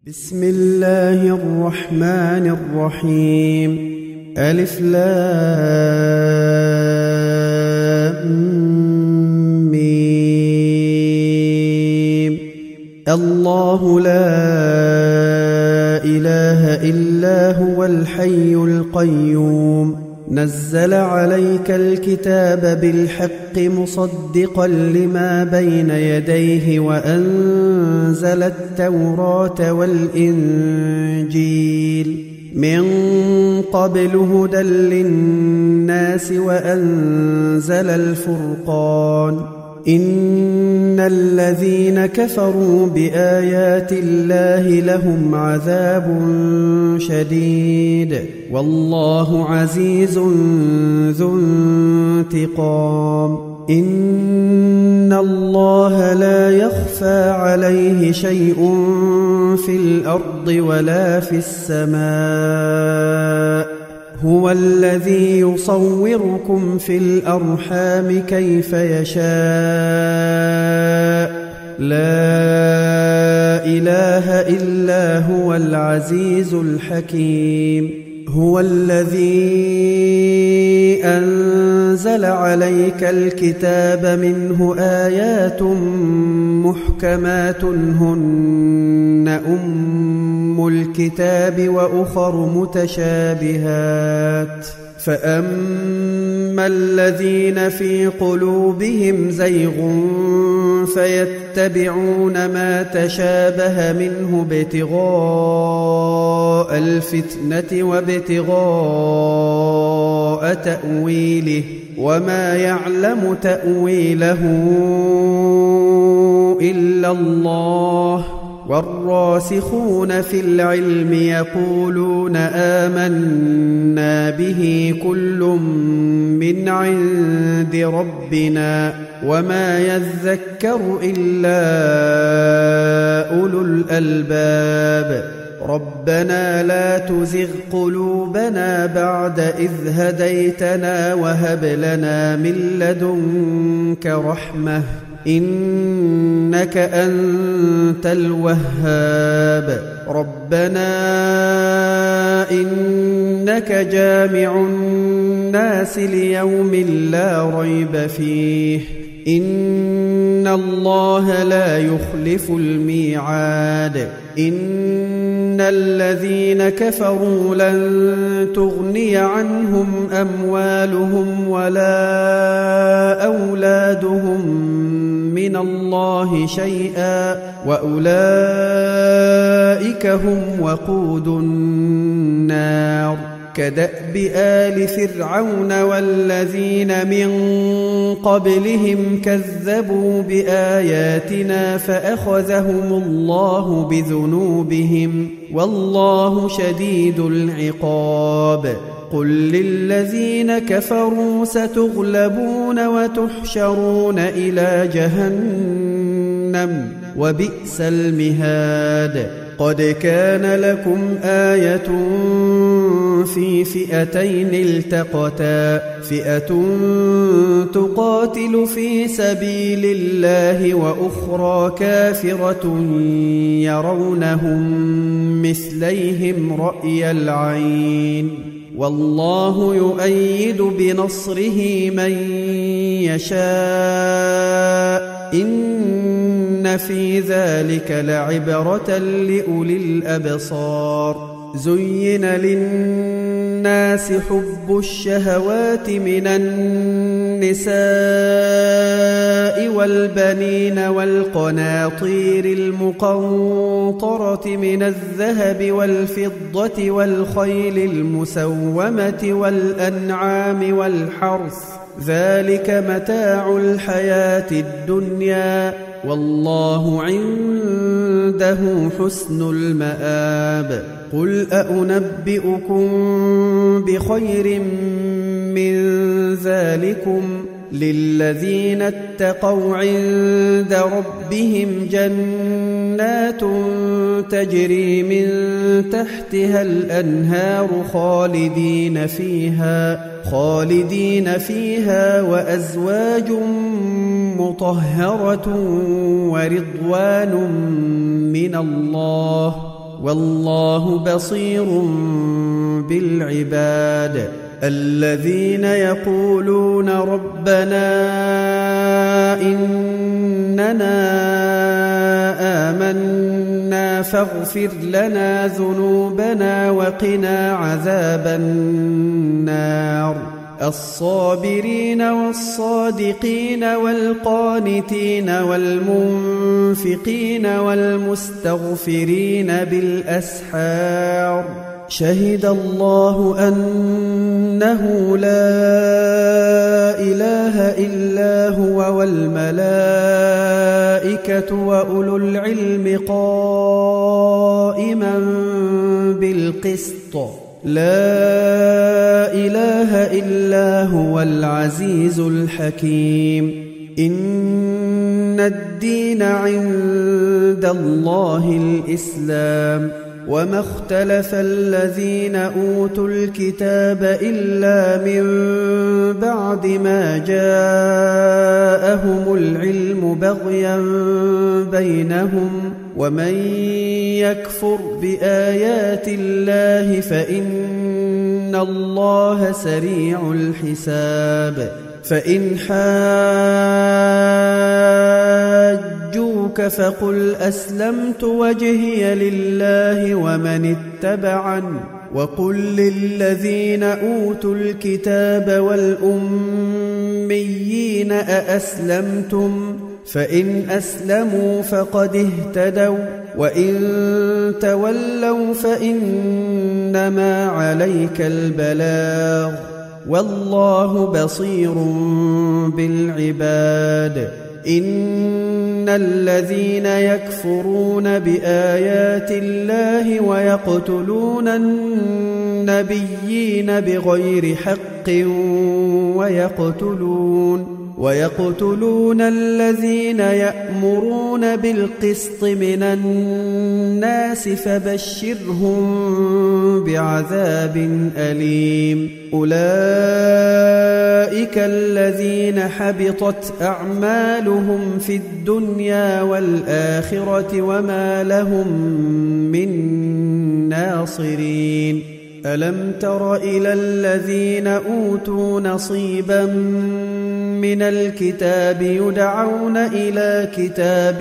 بسم الله الرحمن الرحيم. ألف لام ميم. الله لا إله إلا هو الحي القيوم نزل عليك الكتاب بالحق مصدقا لما بين يديه وأنزل التوراة والإنجيل من قبل هدى للناس وأنزل الفرقان إن الذين كفروا بآيات الله لهم عذاب شديد والله عزيز ذو انتقام. إن الله لا يخفى عليه شيء في الأرض ولا في السماء هو الذي يصوركم في الأرحام كيف يشاء لا إله إلا هو العزيز الحكيم. هو الذي أنزل عليك الكتاب منه آيات محكمات هن أم الكتاب وأخر متشابهات فأما الذين في قلوبهم زيغ فيتبعون ما تشابه منه ابتغاء الفتنة وابتغاء تأويله وما يعلم تأويله إلا الله والراسخون في العلم يقولون آمنا به كل من عند ربنا وما يذكر إلا أولو الألباب. ربنا لا تزغ قلوبنا بعد إذ هديتنا وهب لنا من لدنك رحمة إنك أنت الوهاب. ربنا إنك جامع الناس ليوم لا ريب فيه إن الله لا يخلف الميعاد. إن الذين كفروا لن تغني عنهم أموالهم ولا أولادهم من الله شيئا وأولئك هم وقود النار. كدأب آل فرعون والذين من قبلهم كذبوا بآياتنا فأخذهم الله بذنوبهم والله شديد العقاب. قل للذين كفروا ستغلبون وتحشرون إلى جهنم وبئس المهاد. قد كان لكم آية في فئتين التقتا فئة تقاتل في سبيل الله وأخرى كافرة يرونهم مثليهم رأي العين والله يؤيد بنصره من يشاء إن في ذلك لعبرة لأولي الأبصار. زين للناس حب الشهوات من النساء والبنين والقناطير المقنطرة من الذهب والفضة والخيل المسومة والأنعام والحرث ذلك متاع الحياة الدنيا والله عنده حسن المآب. قل أنبئكم بخير من ذلكم للذين اتقوا عند ربهم جنات تجري من تحتها الأنهار خالدين فيها وأزواج مطهرة ورضوان من الله والله بصير بالعباد الذين يقولون ربنا إننا آمنا فاغفر لنا ذنوبنا وقنا عذاب النار الصابرين والصادقين والقانتين والمنفقين والمستغفرين بالأسحار شهد الله أنه لا إله إلا هو والملائكة وأولو العلم قائما بالقسط لا إله إلا هو العزيز الحكيم إن الدين عند الله الإسلام وما اختلف الذين أوتوا الكتاب إلا من بعد ما جاءهم العلم بغيا بينهم ومن يكفر بآيات الله فإن الله سريع الحساب فإن حاجوك فقل أسلمت وجهي لله ومن اتبعني وقل للذين أوتوا الكتاب والأميين أأسلمتم فإن أسلموا فقد اهتدوا وإن تولوا فإنما عليك البلاغ والله بصير بالعباد إن الذين يكفرون بآيات الله ويقتلون النبيين بغير حق ويقتلون الذين يأمرون بالقسط من الناس فبشرهم بعذاب أليم أولئك الذين حبطت أعمالهم في الدنيا والآخرة وما لهم من ناصرين ألم تر إلى الذين أوتوا نصيبا من الكتاب يدعون إلى كتاب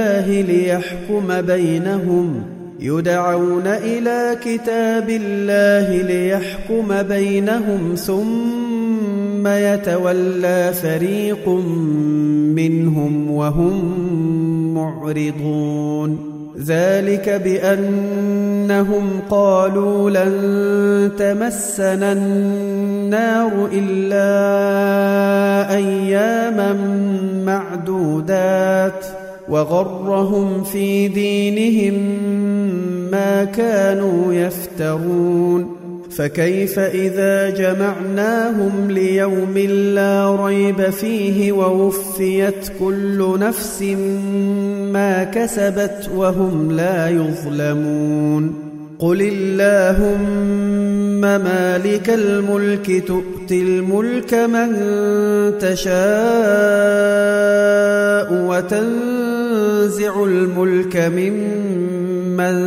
الله ليحكم بينهم ثم يتولى فريق منهم وهم معرضون ذلك بأنهم قالوا لن تمسنا النار إلا أياما معدودات وغرهم في دينهم ما كانوا يفترون فكيف إذا جمعناهم ليوم لا ريب فيه ووفيت كل نفس ما كسبت وهم لا يظلمون قل اللهم مالك الملك تؤتي الملك من تشاء وتنزع الملك ممن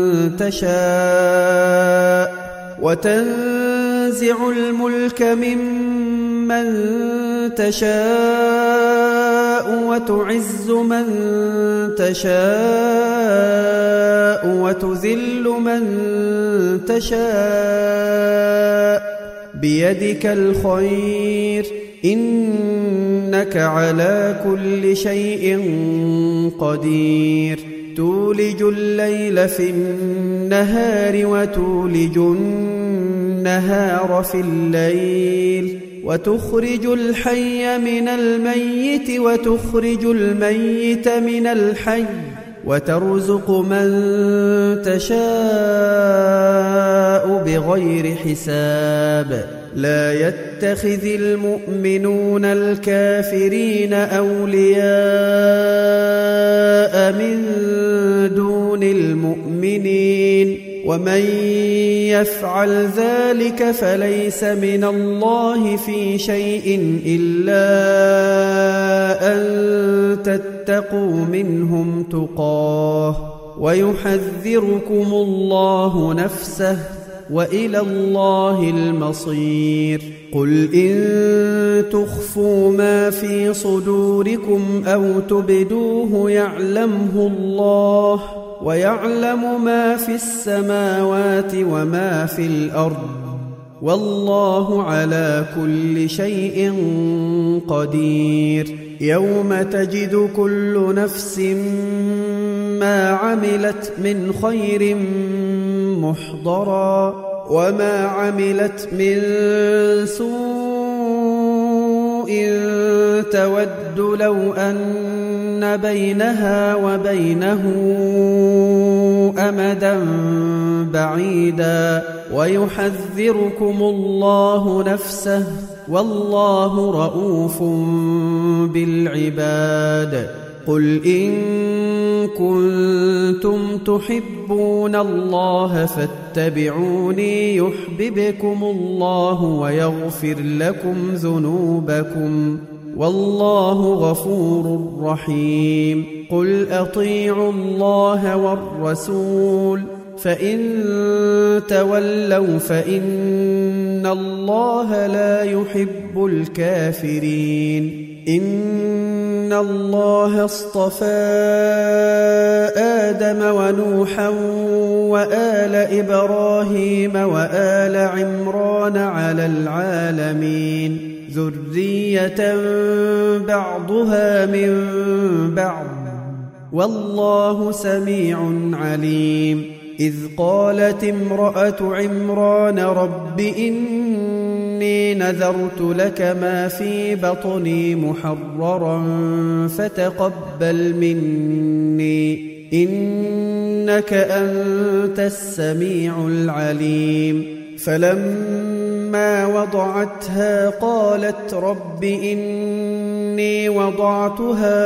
تشاء وتعز من تشاء وتذل من تشاء بيدك الخير إنك على كل شيء قدير تولج الليل في النهار وتولج النهار في الليل وتخرج الحي من الميت وتخرج الميت من الحي وترزق من تشاء بغير حساب لا يتخذ المؤمنون الكافرين أولياء من دون المؤمنين ومن يفعل ذلك فليس من الله في شيء إلا أن تتقوا منهم تقاه ويحذركم الله نفسه وإلى الله المصير. قل إن تخفوا ما في صدوركم أو تبدوه يعلمه الله، ويعلم ما في السماوات وما في الأرض، والله على كل شيء قدير. يوم تجد كل نفس ما عملت من خير محضرا، وما عملت من سوء تود لو أن بينها وبينه أمدا بعيدا، ويحذركم الله نفسه والله رؤوف بالعباد. قل إن كنتم تحبون الله فاتبعوني يحببكم الله ويغفر لكم ذنوبكم، والله غفور رحيم. قل أطيعوا الله والرسول، فإن تولوا فإن الله لا يحب الكافرين. إن الله اصطفى آدم ونوحا وآل إبراهيم وآل عمران على العالمين ذرية بعضها من بعض، والله سميع عليم. إذ قالت امرأة عمران رب إني نذرت لك ما في بطني محررا فتقبل مني إنك أنت السميع العليم. فلما وضعتها قالت رب إني وضعتها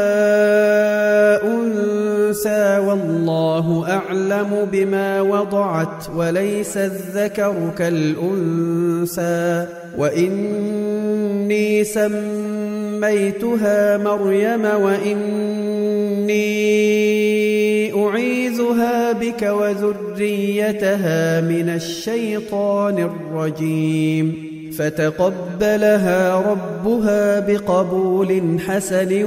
أنثى والله أعلم بما وضعت وليس الذكر كالأنثى، وإني سميتها مريم وإني أعيذها بك وذريتها من الشيطان الرجيم. فتقبلها ربها بقبول حسن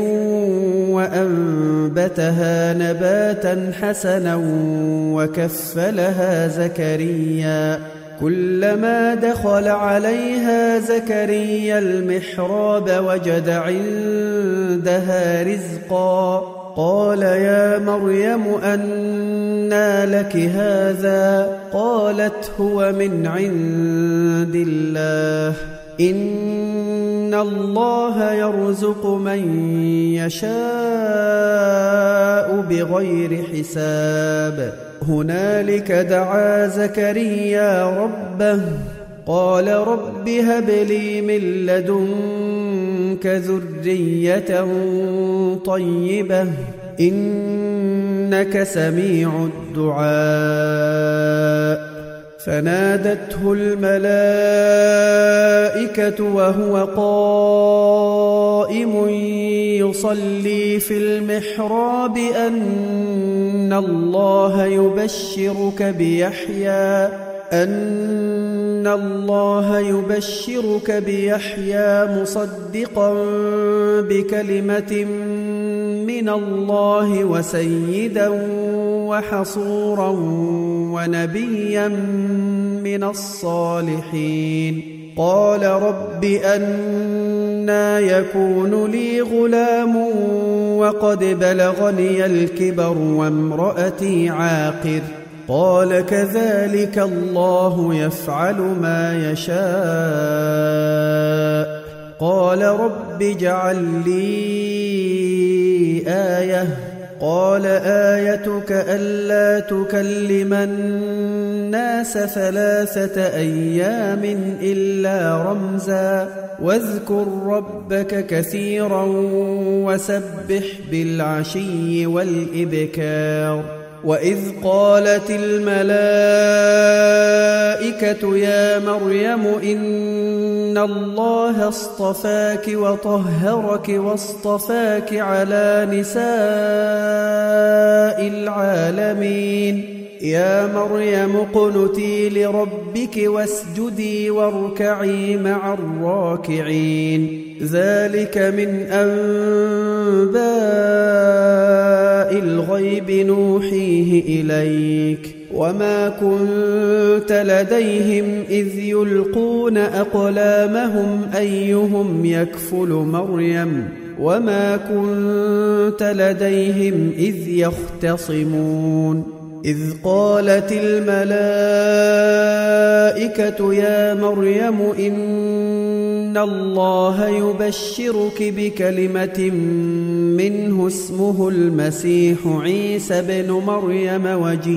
وأنبتها نباتا حسنا وكفلها زكريا. كلما دخل عليها زكريا المحراب وجد عندها رزقا، قال يا مريم أنى لك هذا؟ قالت هو من عند الله، إن الله يرزق من يشاء بغير حساب. هنالك دعا زكريا ربه قال رب هب لي من لدنك ذرية طيبة إنك سميع الدعاء. فنادته الملائكة وهو قائم يصلي في المحراب أن الله يبشرك بيحيى مصدقا بكلمة من الله وسيدا وحصورا ونبيا من الصالحين. قال رب أنى يكون لي غلام وقد بلغني الكبر وامرأتي عاقر؟ قال كذلك الله يفعل ما يشاء. قال رب اجعل لي آية. قال آيتك ألا تكلم الناس 3 أيام إلا رمزا، واذكر ربك كثيرا وسبح بالعشي والإبكار. وإذ قالت الملائكة يا مريم إن الله اصطفاك وطهرك واصطفاك على نساء العالمين يا مريم اقنتي لربك واسجدي واركعي مع الراكعين ذلك من أنباء الغيب نوحيه إليك وما كنت لديهم إذ يلقون أقلامهم أيهم يكفل مريم وما كنت لديهم إذ يختصمون إذ قالت الملائكة يا مريم إن الله يبشرك بكلمة منه اسمه المسيح عيسى بن مريم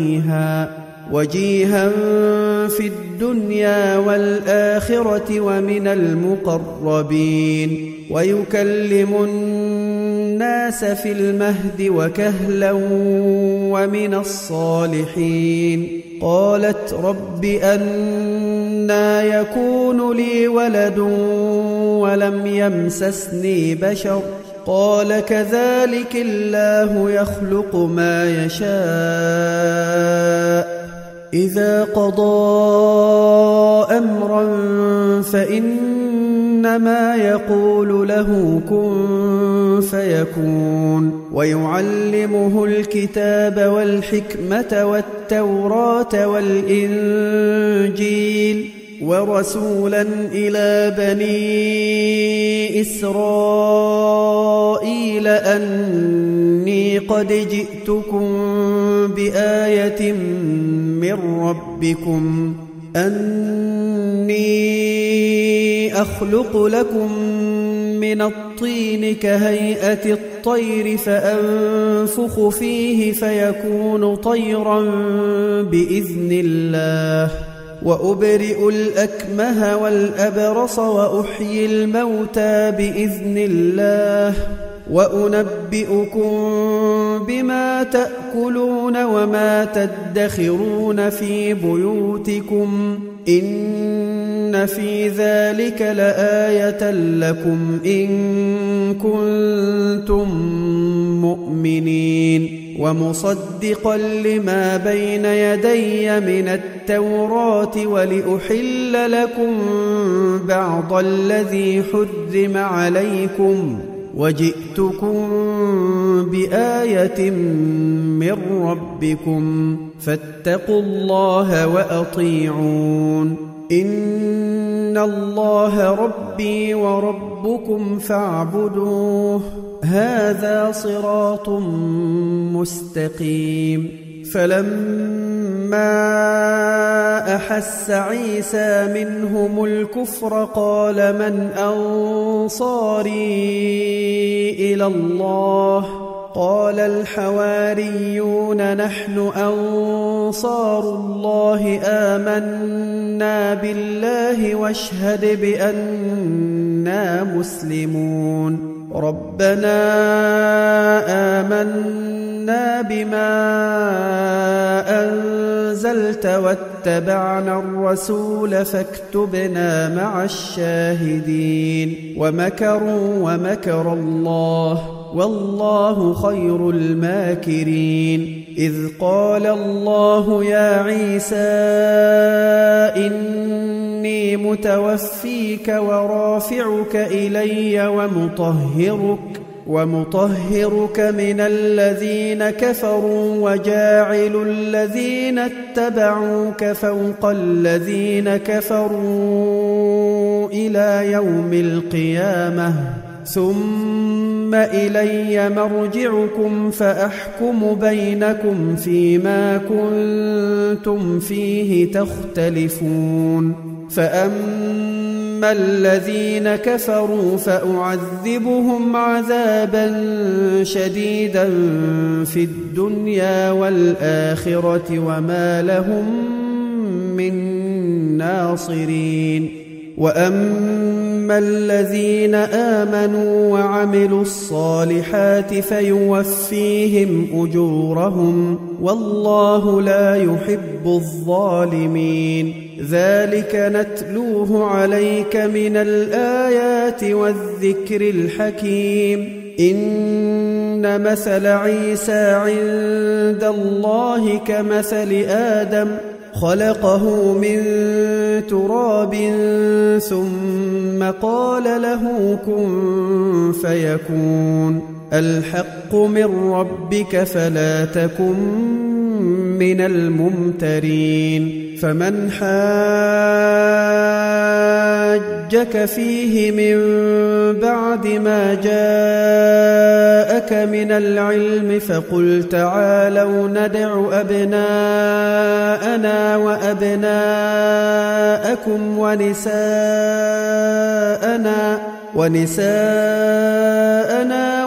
وجيها في الدنيا والآخرة ومن المقربين ويكلم الناس في المهد وكهلا ومن الصالحين قالت رب أنى يكون لي ولد ولم يمسسني بشر قال كذلك الله يخلق ما يشاء إذا قضى أمرا فإنما يقول له كن فيكون ويعلمه الكتاب والحكمة والتوراة والإنجيل ورسولا إلى بني إسرائيل أني قد جئتكم بآية من ربكم أني أخلق لكم من الطين كهيئة الطير فأنفخ فيه فيكون طيرا بإذن الله وأبرئ الأكمه والأبرص وأحيي الموتى بإذن الله وأنبئكم بما تأكلون وما تدخرون في بيوتكم إن في ذلك لآية لكم إن كنتم مؤمنين ومصدقا لما بين يدي من التوراة ولأحل لكم بعض الذي حرم عليكم وجئتكم بآية من ربكم فاتقوا الله وأطيعون إن الله ربي وربكم فاعبدوه هذا صراط مستقيم فلما أحس عيسى منهم الكفر قال من أنصاري إلى الله قال الحواريون نحن أنصار الله آمنا بالله واشهد بأننا مسلمون ربنا آمنا بما أنزلت واتبعنا الرسول فاكتبنا مع الشاهدين ومكروا ومكر الله والله خير الماكرين إذ قال الله يا عيسى إني متوفيك ورافعك إلي ومطهرك من الذين كفروا وجاعل الذين اتبعوك فوق الذين كفروا إلى يوم القيامة ثم إلي مرجعكم فأحكم بينكم فيما كنتم فيه تختلفون فأما الذين كفروا فأعذبهم عذابا شديدا في الدنيا والآخرة وما لهم من ناصرين وأما فأما الذين آمنوا وعملوا الصالحات فيوفيهم أجورهم والله لا يحب الظالمين ذلك نتلوه عليك من الآيات والذكر الحكيم إن مثل عيسى عند الله كمثل آدم خلقه من تراب ثم قال له كن فيكون الحق من ربك فلا تكن من الممترين فمن حاجك فيه من بعد ما جاءك من العلم فقل تعالوا ندع أبناءنا وأبناءكم ونساءنا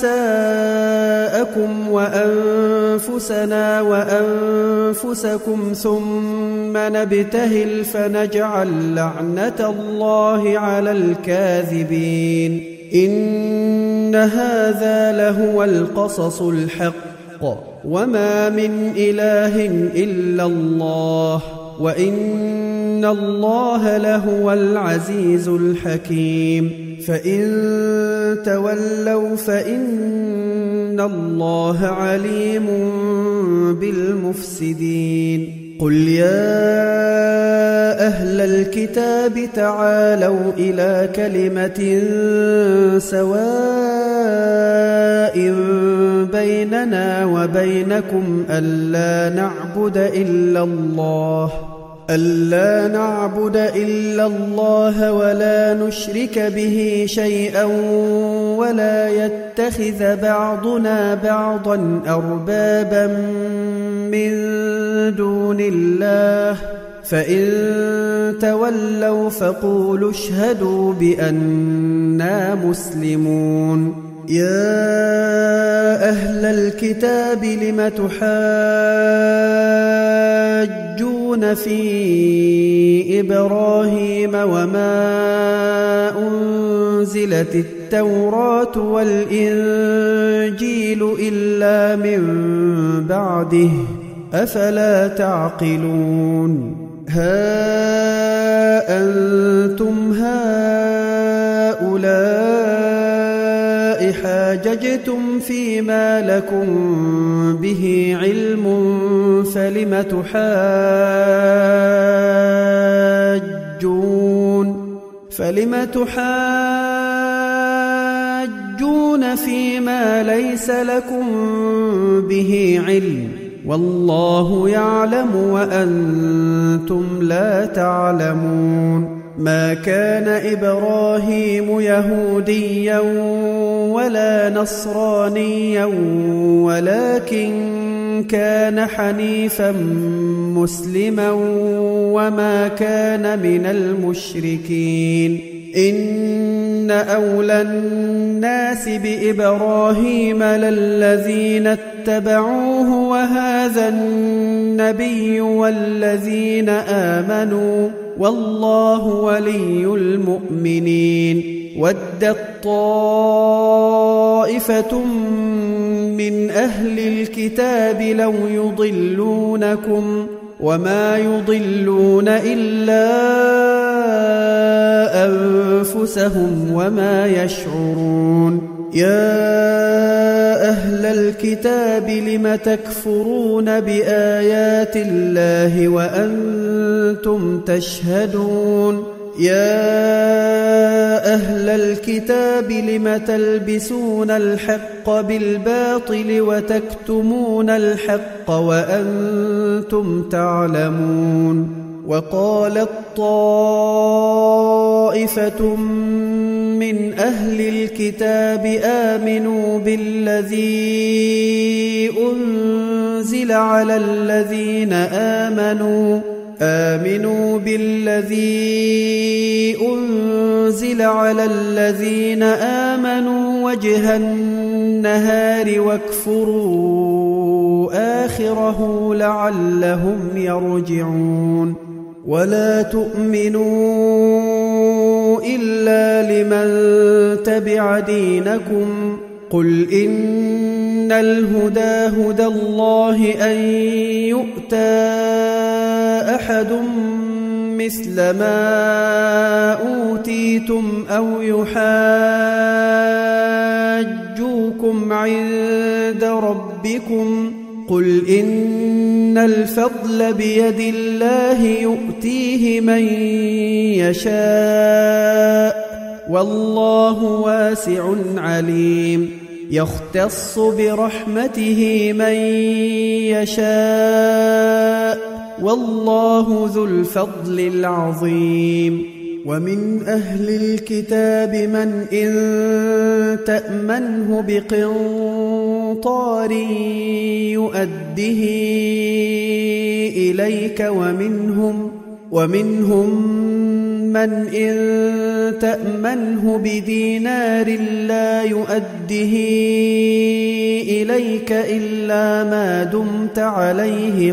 ونساءكم وأنفسنا وأنفسكم ثم نبتهل فنجعل لعنة الله على الكاذبين إن هذا لهو القصص الحق وما من إله إلا الله وإن الله لهو العزيز الحكيم فإن تولوا فإن الله عليم بالمفسدين قل يا أهل الكتاب تعالوا إلى كلمة سواء بيننا وبينكم ألا نعبد إلا الله ولا نشرك به شيئا ولا يتخذ بعضنا بعضا أربابا من دون الله فإن تولوا فقولوا اشهدوا بأننا مسلمون يا أهل الكتاب لم تحاجون في إبراهيم وما أنزلت التوراة والإنجيل إلا من بعده أفلا تعقلون ها أنتم هؤلاء حاججتم فيما لكم به علم فلم تحاجون فيما ليس لكم به علم والله يعلم وأنتم لا تعلمون ما كان إبراهيم يهوديا ولا نصرانيا ولكن كان حنيفا مسلما وما كان من المشركين إن أولى الناس بإبراهيم للذين اتبعوه وهذا النبي والذين آمنوا والله ولي المؤمنين ودت طائفة من أهل الكتاب لو يضلونكم وما يضلون إلا أنفسهم وما يشعرون يا أهل الكتاب لم تكفرون بآيات الله وأنتم تشهدون يا أهل الكتاب لم تلبسون الحق بالباطل وتكتمون الحق وأنتم تعلمون وقالت طائفة من أهل الكتاب آمنوا بالذي أنزل على الذين آمنوا وجه النهار واكفروا آخره لعلهم يرجعون ولا تؤمنوا إلا لمن تبع دينكم قل إن الهدى هدى الله أن يؤتى أحد مثل ما أوتيتم أو يحاجوكم عند ربكم قل إن الفضل بيد الله يؤتيه من يشاء والله واسع عليم يختص برحمته من يشاء والله ذو الفضل العظيم ومن أهل الكتاب من إن تأمنه بقنطار يؤده إليك ومنهم من إن تأمنه بدينار لا يؤده إليك إلا ما دمت عليه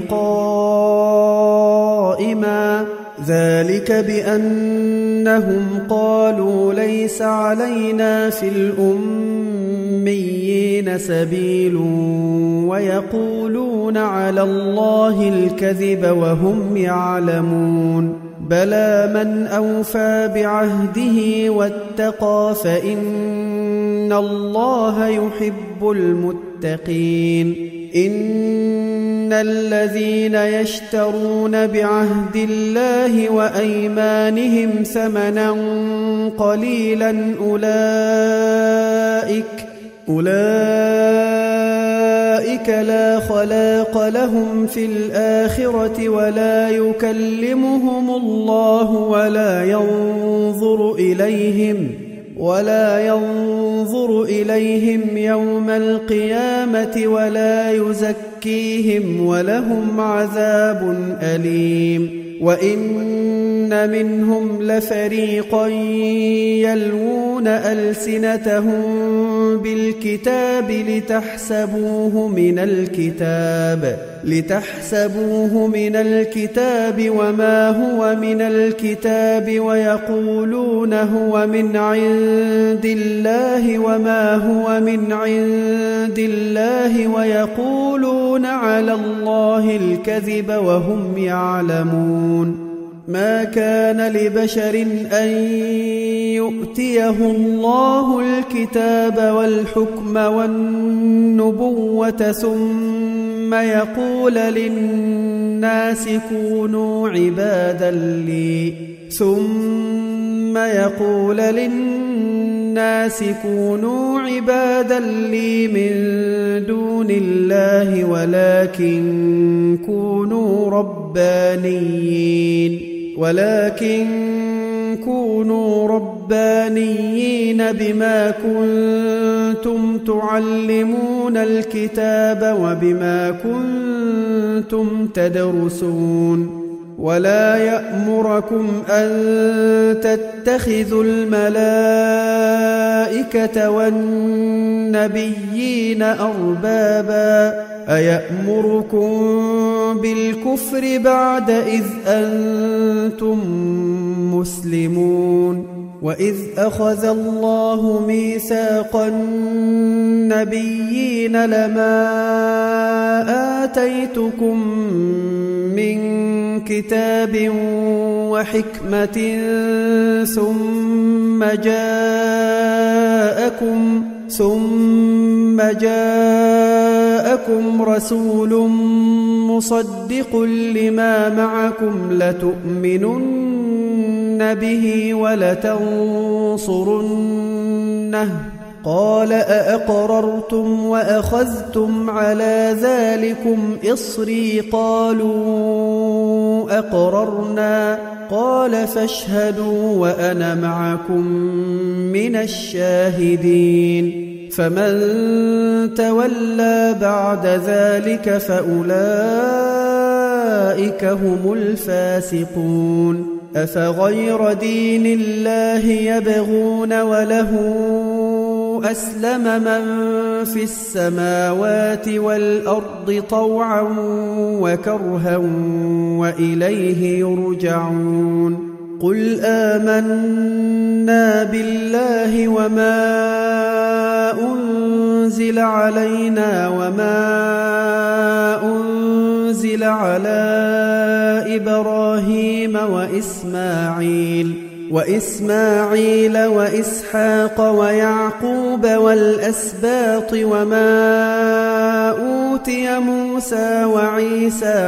قائما ذلك بأنهم قالوا ليس علينا في الأميين سبيل ويقولون على الله الكذب وهم يعلمون بلى من أوفى بعهده واتقى فإن الله يحب المتقين إن الذين يشترون بعهد الله وأيمانهم ثمنا قليلا أولئك لا خلاق لهم في الآخرة ولا يكلمهم الله ولا ينظر إليهم يوم القيامة ولا يزكيهم ولهم عذاب أليم وإن منهم لفريقا يلوون ألسنتهم بالكتاب لتحسبوه من الكتاب وما هو من الكتاب ويقولون هو من عند الله وما هو من عند الله ويقولون على الله الكذب وهم يعلمون ما كان لبشر أن يؤتيه الله الكتاب والحكم والنبوة ثم يقول للناس كونوا عبادا لي من دون الله ولكن كونوا ربانيين بما كنتم تعلمون الكتاب وبما كنتم تدرسون ولا يأمركم أن تتخذوا الملائكة والنبيين أربابا أيأمركم بالكفر بعد إذ أنتم مسلمون وإذ أخذ الله ميثاق النبيين لما آتيتكم من كتاب وحكمة ثم جاءكم رسول مصدق لما معكم لتؤمنن به ولتنصرنه قال أأقررتم وأخذتم على ذلكم إصري قالوا أقررنا قال فاشهدوا وأنا معكم من الشاهدين فمن تولى بعد ذلك فأولئك هم الفاسقون أفغير دين الله يبغون وله أسلم من في السماوات والأرض طوعا وكرها وإليه يرجعون قل آمنا بالله وما أنزل علينا وما أنزل على إبراهيم وإسماعيل وإسحاق ويعقوب والأسباط وما أوتي موسى وعيسى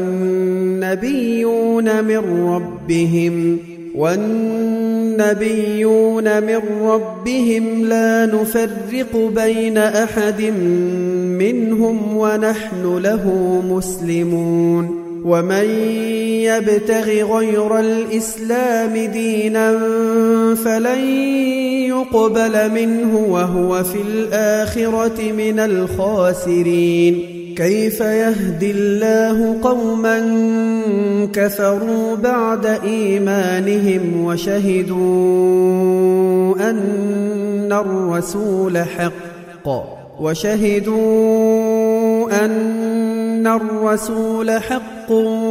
والنبيون من ربهم لا نفرق بين أحد منهم ونحن له مسلمون ومن يبتغ غير الإسلام دينا فلن يقبل منه وهو في الآخرة من الخاسرين كيف يهدي الله قوما كفروا بعد إيمانهم وشهدوا أن الرسول حق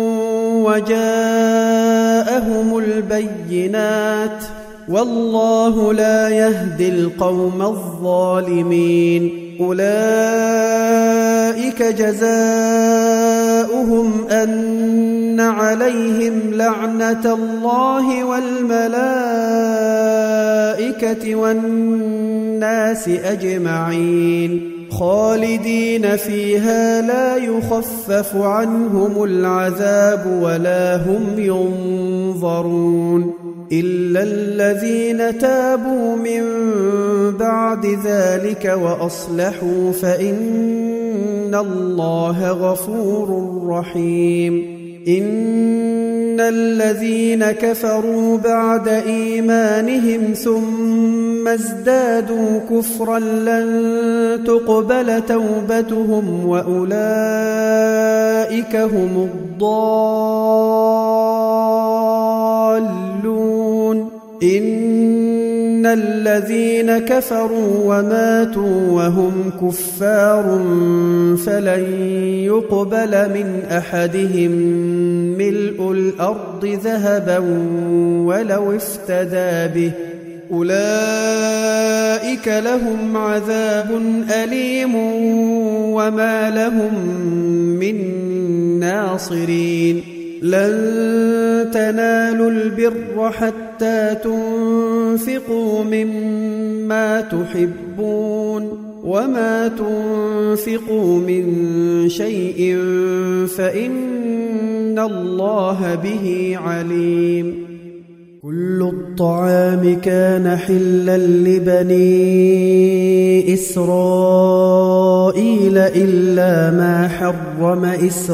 وجاءهم البينات والله لا يهدي القوم الظالمين أولئك جزاؤهم أن عليهم لعنة الله والملائكة والناس أجمعين خالدين فيها لا يخفف عنهم العذاب ولا هم ينظرون إلا الذين تابوا من بعد ذلك وأصلحوا فإن الله غفور رحيم إن الذين كفروا بعد إيمانهم ثم ازدادوا كفرا لن تقبل توبتهم وأولئك هم الضالون إن الذين كفروا وماتوا وهم كفار فلن يقبل من أحدهم ملء الأرض ذهبا ولو افتدى به أولئك لهم عذاب أليم وما لهم من ناصرين لن تنالوا البر حتى تنفقوا مما تحبون وما تنفقوا من شيء فإن الله به عليم كل الطعام كان حلا لبني إسرائيل إلا ما حرم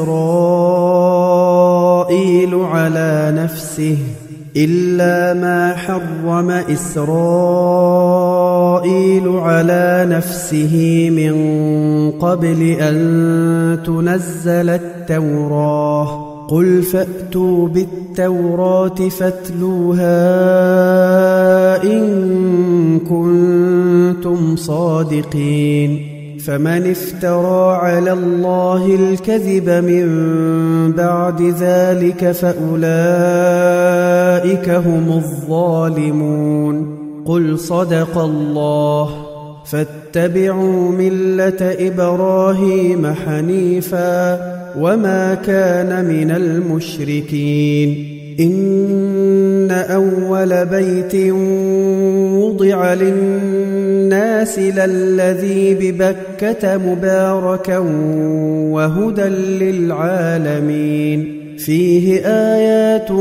إسرائيل على نفسه من قبل أن تنزل التوراة قل فأتوا بالتوراة فاتلوها إن كنتم صادقين فمن افترى على الله الكذب من بعد ذلك فأولئك هم الظالمون قل صدق الله فاتبعوا ملة إبراهيم حنيفا وما كان من المشركين إن أول بيت وضع للناس للذي ببكة مباركا وهدى للعالمين فيه آيات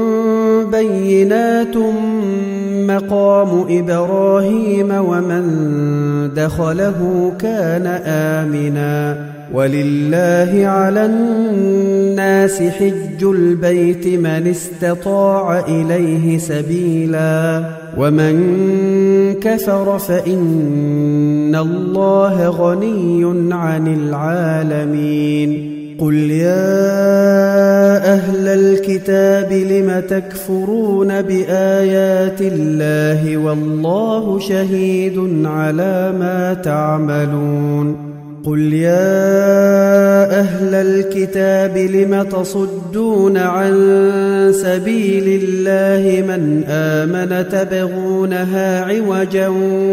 بينات مقام إبراهيم ومن دخله كان آمنا ولله على الناس حج البيت من استطاع إليه سبيلا ومن كفر فإن الله غني عن العالمين قل يا أهل الكتاب لم تكفرون بآيات الله والله شهيد على ما تعملون قل يا أهل الكتاب لم تصدون عن سبيل الله من آمن تبغونها عوجا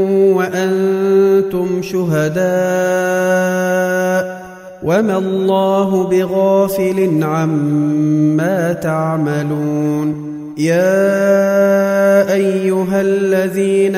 وأنتم شهداء وما الله بغافل عما تعملون يا أيها الذين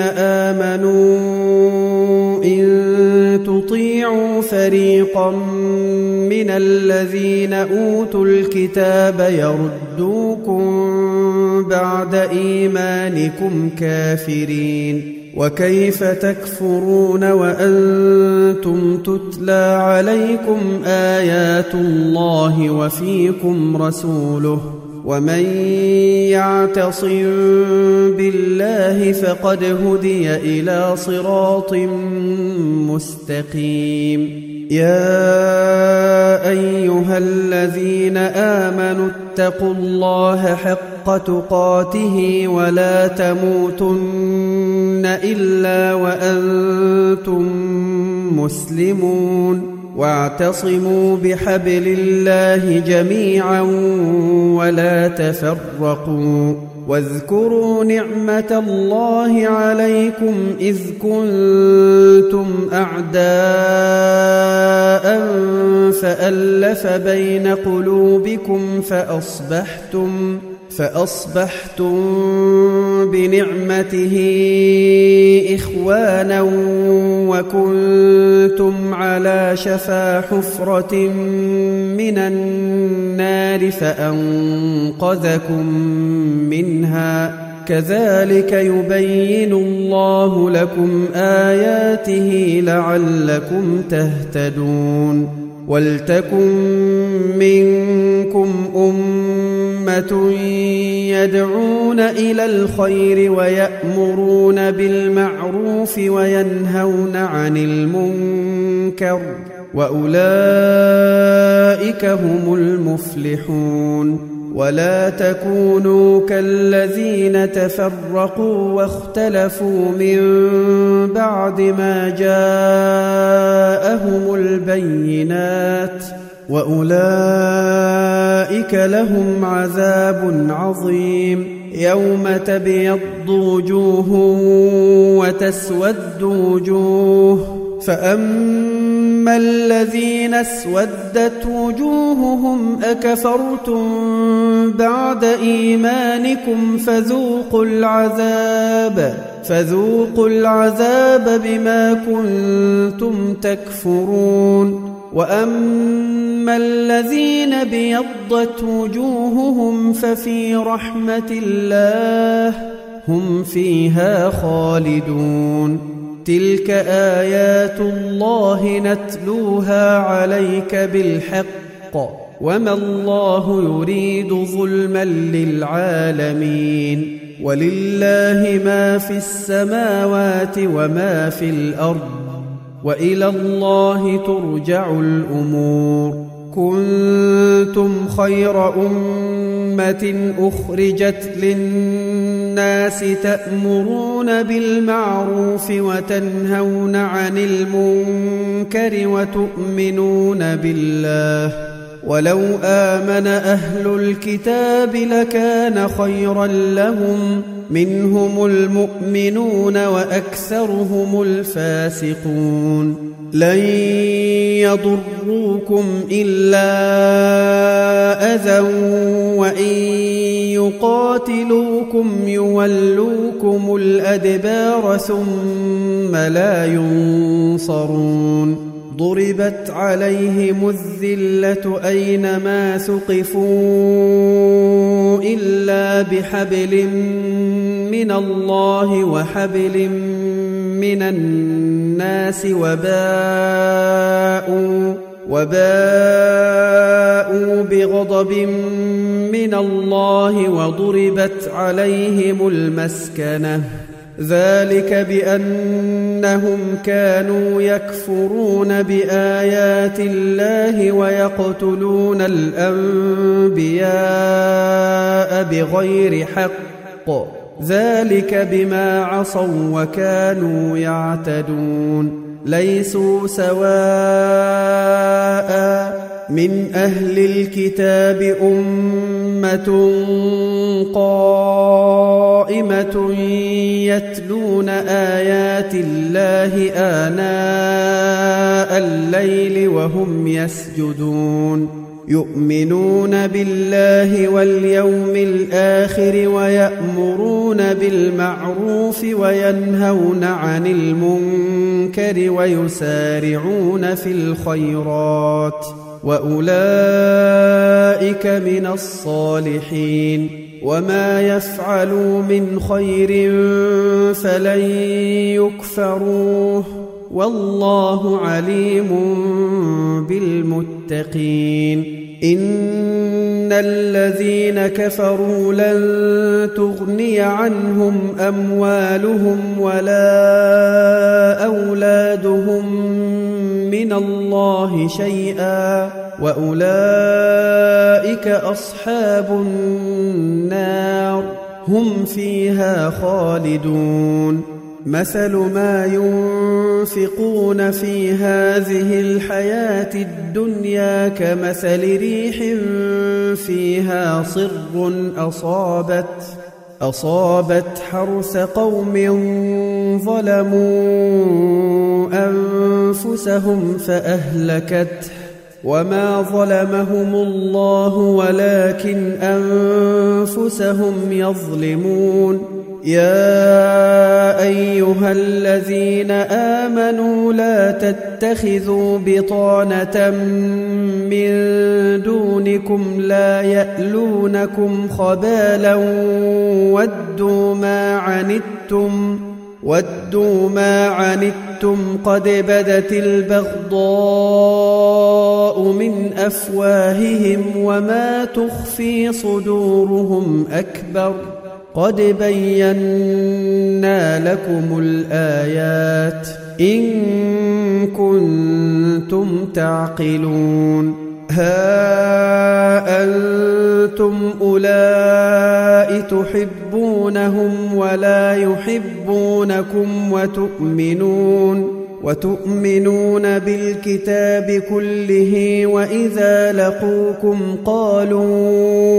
آمنوا إن تطيعوا فريقا من الذين أوتوا الكتاب يردوكم بعد إيمانكم كافرين وكيف تكفرون وأنتم تتلى عليكم آيات الله وفيكم رسوله ومن يعتصم بالله فقد هدي إلى صراط مستقيم يا أيها الذين آمنوا اتقوا الله حق تقاته ولا تموتن إلا وأنتم مسلمون واعتصموا بحبل الله جميعا ولا تفرقوا واذكروا نعمة الله عليكم إذ كنتم أعداء فألف بين قلوبكم فأصبحتم بنعمته إخوانا وكنتم على شفا حفرة من النار فأنقذكم منها كذلك يبين الله لكم آياته لعلكم تهتدون ولتكن منكم أمة يدعون إلى الخير ويأمرون بالمعروف وينهون عن المنكر وأولئك هم المفلحون ولا تكونوا كالذين تفرقوا واختلفوا من بعد ما جاءهم البينات وأولئك لهم عذاب عظيم يوم تبيض وجوه وتسود وجوه فأما الذين اسودت وجوههم أكفرتم بعد إيمانكم فذوقوا العذاب بما كنتم تكفرون وأما الذين بيضت وجوههم ففي رحمة الله هم فيها خالدون تلك آيات الله نتلوها عليك بالحق وما الله يريد ظلما للعالمين ولله ما في السماوات وما في الأرض وإلى الله ترجع الأمور كنتم خير أمة أخرجت للناس تأمرون بالمعروف وتنهون عن المنكر وتؤمنون بالله ولو آمن أهل الكتاب لكان خيرا لهم منهم المؤمنون وأكثرهم الفاسقون لن يضروكم إلا أذى وإن يقاتلوكم يولوكم الأدبار ثم لا ينصرون ضربت عليهم الذلة أينما ثقفوا إلا بحبل من الله وحبل من الناس وباءوا بغضب من الله وضربت عليهم المسكنة ذلك بأنهم كانوا يكفرون بآيات الله ويقتلون الأنبياء بغير حق ذلك بما عصوا وكانوا يعتدون ليسوا سواء من أهل الكتاب أمة قائمة يتلون آيات الله آناء الليل وهم يسجدون يؤمنون بالله واليوم الآخر ويأمرون بالمعروف وينهون عن المنكر ويسارعون في الخيرات وأولئك من الصالحين وما يفعلوا من خير فلن يكفروه والله عليم بالمتقين إن الذين كفروا لن تغني عنهم أموالهم ولا أولادهم من الله شيئا وأولئك أصحاب النار هم فيها خالدون مثل ما ينفقون في هذه الحياة الدنيا كمثل ريح فيها صر أصابت حرث قوم ظلموا أنفسهم فأهلكته وما ظلمهم الله ولكن أنفسهم يظلمون يا أيها الذين آمنوا لا تتخذوا بطانة من دونكم لا يألونكم خبالا ودوا ما عنتم قد بدت البغضاء من أفواههم وما تخفي صدورهم أكبر قد بينا لكم الآيات إن كنتم تعقلون ها أنتم أولئك تحبونهم ولا يحبونكم وتؤمنون بالكتاب كله وإذا لقوكم قالوا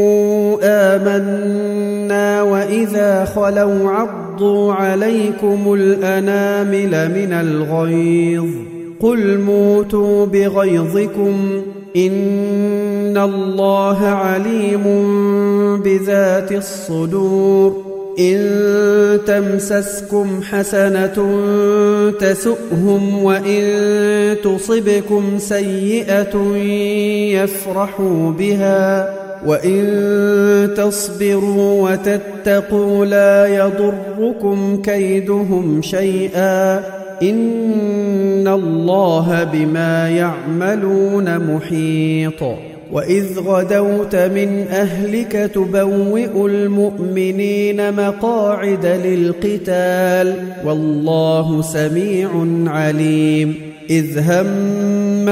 آمنا وإذا خلوا عضوا عليكم الأنامل من الغيظ قل موتوا بغيظكم إن الله عليم بذات الصدور إن تمسسكم حسنة تسؤهم وإن تصبكم سيئة يفرحوا بها وإن تصبروا وتتقوا لا يضركم كيدهم شيئا إن الله بما يعملون محيط وإذ غدوت من أهلك تبوئ المؤمنين مقاعد للقتال والله سميع عليم إذ هم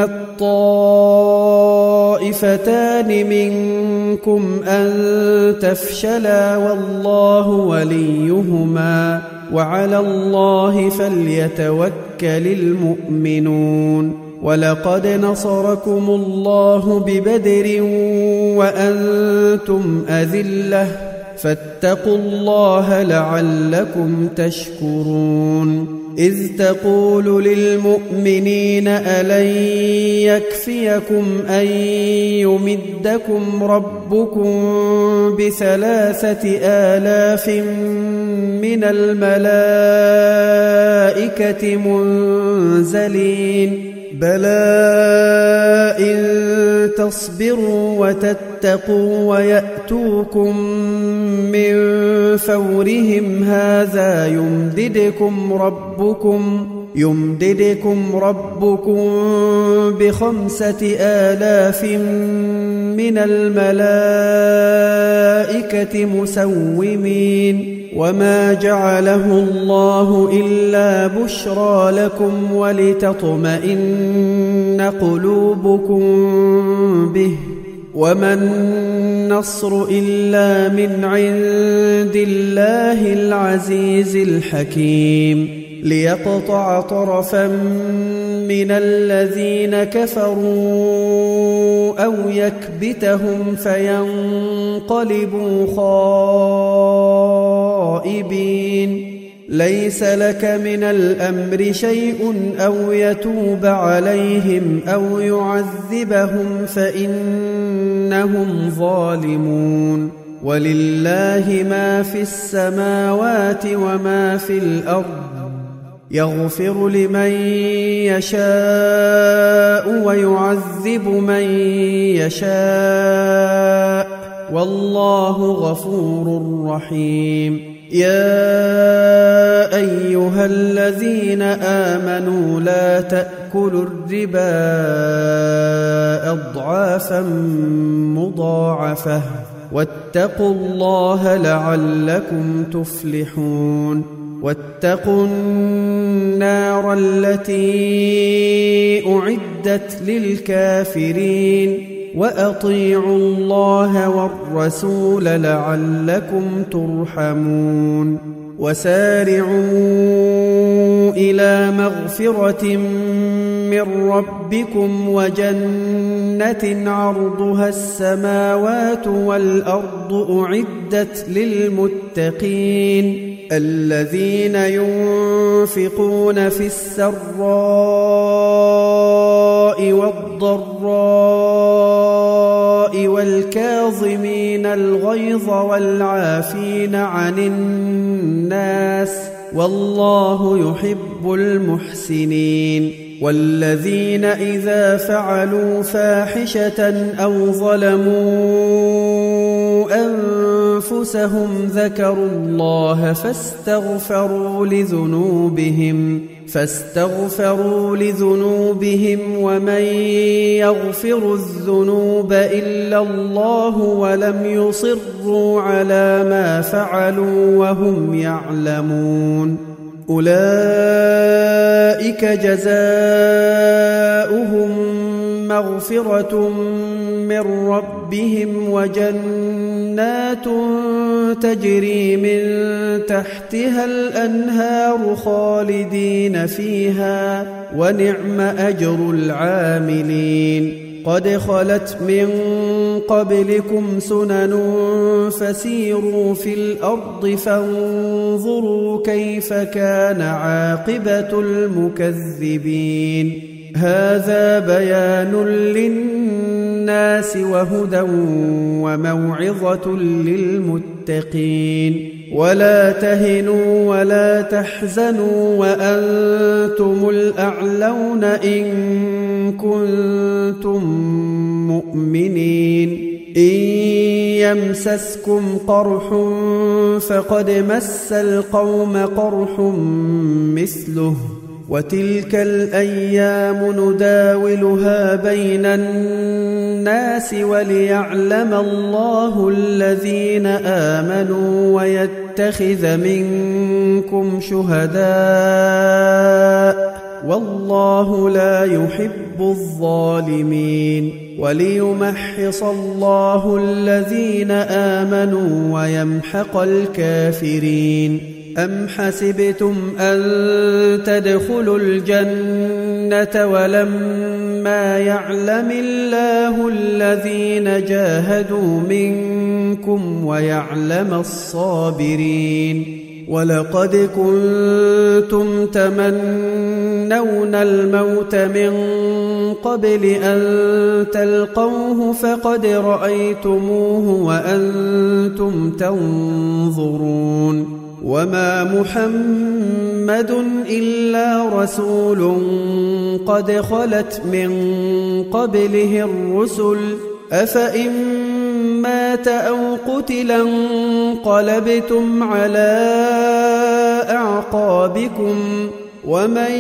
الطائفتان منكم أن تفشلا والله وليهما وعلى الله فليتوكل المؤمنون ولقد نصركم الله ببدر وأنتم أذلة فاتقوا الله لعلكم تشكرون إذ تقول للمؤمنين ألن يكفيكم أن يمدكم ربكم ب3,000 من الملائكة منزلين بلى إن تصبروا وتتقوا ويأتوكم من فورهم هذا يمددكم ربكم ب5,000 من الملائكة مسومين وما جعله الله إلا بشرى لكم ولتطمئن قلوبكم به وما النصر إلا من عند الله العزيز الحكيم ليقطع طرفا من الذين كفروا أو يكبتهم فينقلبوا خائبين. ليس لك من الأمر شيء أو يتوب عليهم أو يعذبهم فإنهم ظالمون. ولله ما في السماوات وما في الأرض، يغفر لمن يشاء ويعذب من يشاء، والله غفور رحيم. يا أيها الذين آمنوا لا تأكلوا الربا أضعافا مضاعفة واتقوا الله لعلكم تفلحون. واتقوا النار التي أعدت للكافرين وأطيعوا الله والرسول لعلكم ترحمون. وسارعوا إلى مغفرة من ربكم وجنة عرضها السماوات والأرض أعدت للمتقين الذين ينفقون في السراء والضراء والكاظمين الغيظ والعافين عن الناس والله يحب المحسنين. والذين إذا فعلوا فاحشة أو ظلموا أنفسهم ذكروا الله فاستغفروا لذنوبهم ومن يغفر الذنوب إلا الله ولم يصروا على ما فعلوا وهم يعلمون. أولئك جزاؤهم مغفرة من ربهم وجنات تجري من تحتها الأنهار خالدين فيها ونعم أجر العاملين. قد خلت من قبلكم سنن فسيروا في الأرض فانظروا كيف كان عاقبة المكذبين. هذا بيان للناس وهدى وموعظة للمتقين. ولا تهنوا ولا تحزنوا وأنتم الأعلون إن كنتم مؤمنين. إن يمسسكم قرح فقد مس القوم قرح مثله وتلك الأيام نداولها بين الناس وليعلم الله الذين آمنوا ويتخذ منكم شهداء والله لا يحب الظالمين. وليمحص الله الذين آمنوا ويمحق الكافرين. أم حسبتم أن تدخلوا الجنة ولما يعلم الله الذين جاهدوا منكم ويعلم الصابرين. ولقد كنتم تمنون الموت من قبل أن تلقوه فقد رأيتموه وأنتم تنظرون. وما محمد إلا رسول قد خلت من قبله الرسل أفإن مات أو قتلا انقلبتم على أعقابكم ومن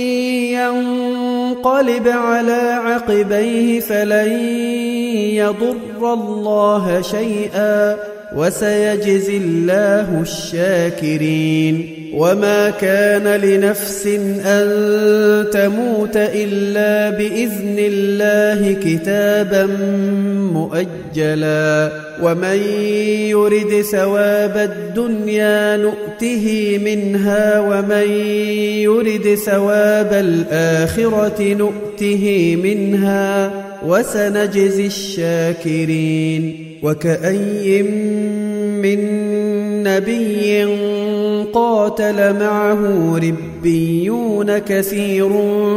ينقلب على عقبيه فلن يضر الله شيئا وسيجزي الله الشاكرين. وما كان لنفس أن تموت إلا بإذن الله كتابا مؤجلا ومن يرد ثواب الدنيا نؤته منها ومن يرد ثواب الآخرة نؤته منها وسنجزي الشاكرين وكأي من نبي قاتل معه ربيون كثير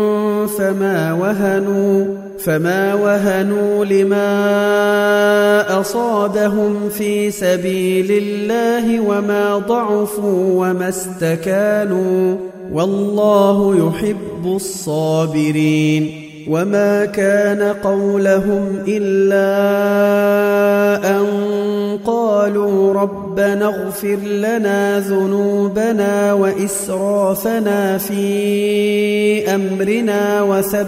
فما وهنوا لما أصابهم في سبيل الله وما ضعفوا وما استكانوا والله يحب الصابرين وما كان قولهم إلا أن قالوا ربنا اغفر لنا ذنوبنا وإسرافنا في أمرنا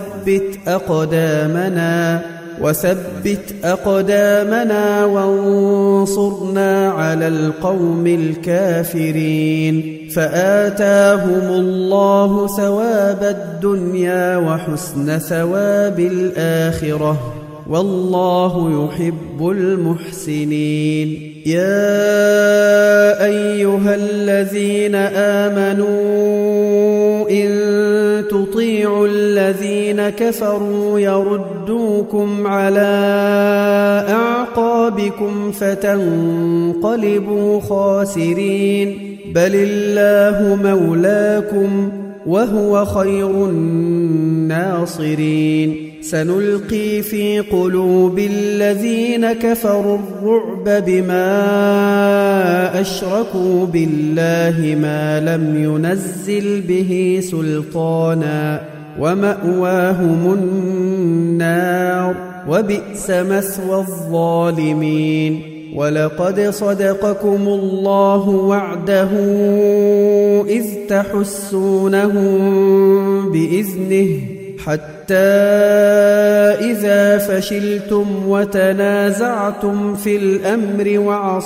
وثبت أقدامنا وانصرنا على القوم الكافرين فآتاهم الله ثواب الدنيا وحسن ثواب الآخرة والله يحب المحسنين يا أيها الذين آمنوا إن تطيعوا الذين كفروا يردوكم على أعقابكم فتنقلبوا خاسرين بل الله مولاكم وهو خير الناصرين سنلقي في قلوب الذين كفروا الرعب بما أشركوا بالله ما لم ينزل به سلطانا ومأواهم النار وبئس مثوى الظالمين ولقد صدقكم الله وعده إذ تحسونهم بإذنه حتى إذا فشلتم وتنازعتم في الأمر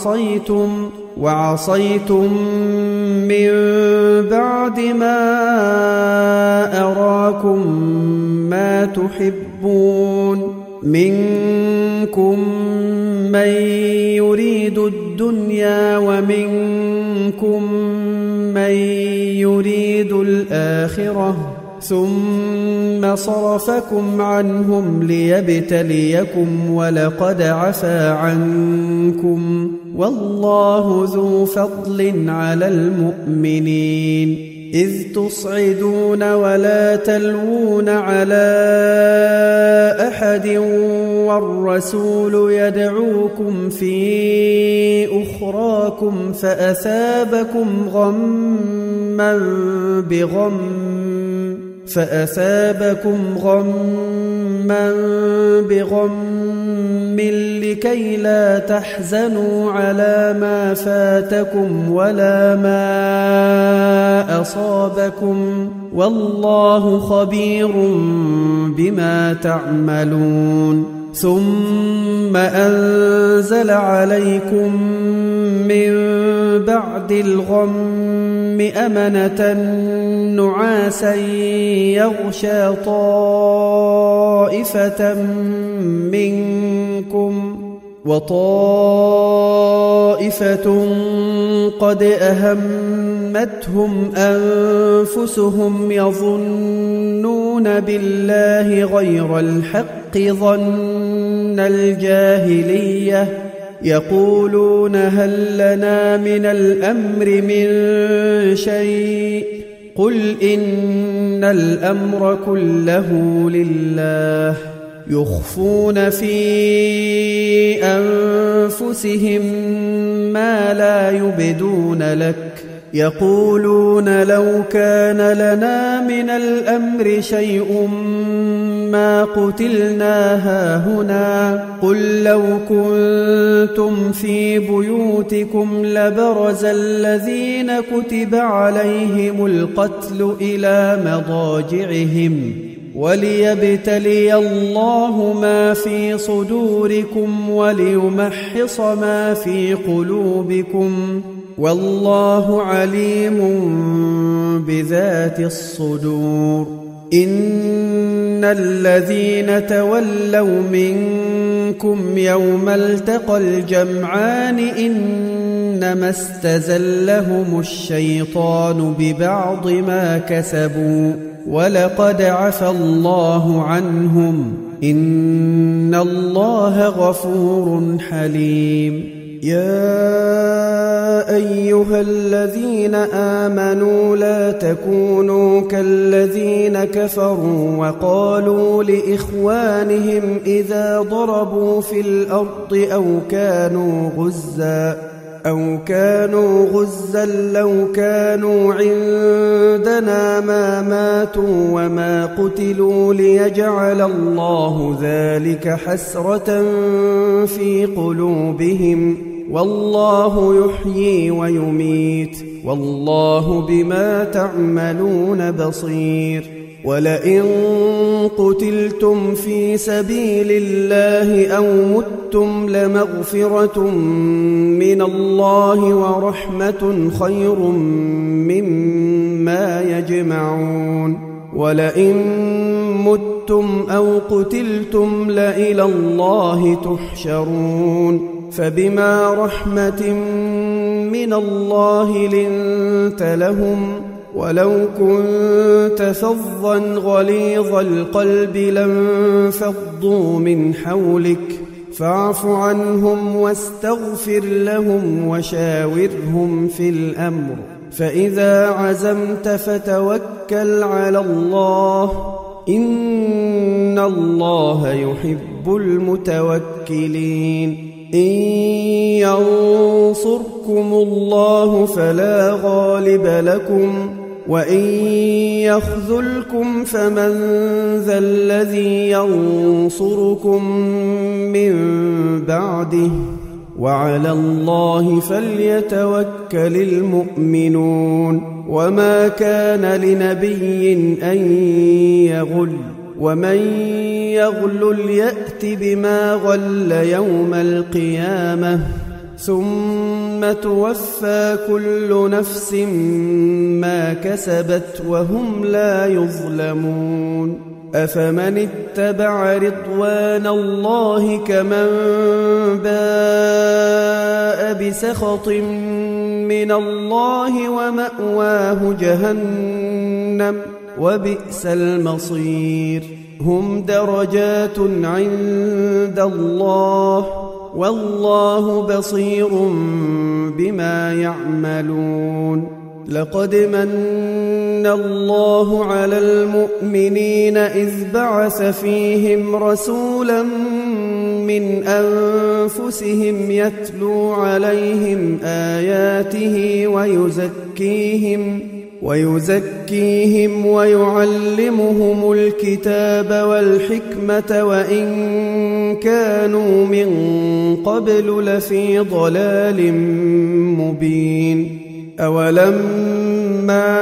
وعصيتم من بعد ما أراكم ما تحبون منكم من يريد الدنيا ومنكم من يريد الآخرة ثم صرفكم عنهم ليبتليكم ولقد عفا عنكم والله ذو فضل على المؤمنين إذ تصعدون ولا تلوون على أحد والرسول يدعوكم في أخراكم فأثابكم غما بغم لكي لا تحزنوا على ما فاتكم ولا ما أصابكم والله خبير بما تعملون ثم أنزل عليكم من بعد الغم أمنة نعاسا يغشى طائفة منكم وطائفة قد أهمتهم أنفسهم يظنون بالله غير الحق ظن الجاهلية يقولون هل لنا من الأمر من شيء قل إن الأمر كله لله يخفون في أنفسهم ما لا يبدون لك يقولون لو كان لنا من الأمر شيء ما قتلنا هاهنا قل لو كنتم في بيوتكم لبرز الذين كتب عليهم القتل إلى مضاجعهم وليبتلي الله ما في صدوركم وليمحص ما في قلوبكم والله عليم بذات الصدور إن الذين تولوا منكم يوم التقى الجمعان إنما استزلهم الشيطان ببعض ما كسبوا ولقد عفى الله عنهم إن الله غفور حليم. يا أيها الذين آمنوا لا تكونوا كالذين كفروا وقالوا لإخوانهم إذا ضربوا في الأرض أو كانوا غزا لو كانوا عندنا ما ماتوا وما قتلوا ليجعل الله ذلك حسرة في قلوبهم والله يحيي ويميت والله بما تعملون بصير. ولئن قتلتم في سبيل الله أو متم لمغفرة من الله ورحمة خير مما يجمعون. ولئن متم أو قتلتم لإلى الله تحشرون. فبما رحمة من الله لنت لهم ولو كنت فظا غليظ القلب لانفضوا من حولك فاعف عنهم واستغفر لهم وشاورهم في الأمر فإذا عزمت فتوكل على الله إن الله يحب المتوكلين. إن ينصركم الله فلا غالب لكم وإن يخذلكم فمن ذا الذي ينصركم من بعده وعلى الله فليتوكل المؤمنون. وما كان لنبي أن يغل ومن يغلل يأت بما غل يوم القيامة ثم توفى كل نفس ما كسبت وهم لا يظلمون. أفمن اتبع رضوان الله كمن باء بسخط من الله ومأواه جهنم وبئس المصير. هم درجات عند الله والله بصير بما يعملون. لقد من الله على المؤمنين إذ بعث فيهم رسولا من أنفسهم يتلو عليهم آياته ويزكيهم ويعلمهم الكتاب والحكمة وإن كانوا من قبل لفي ضلال مبين. أولما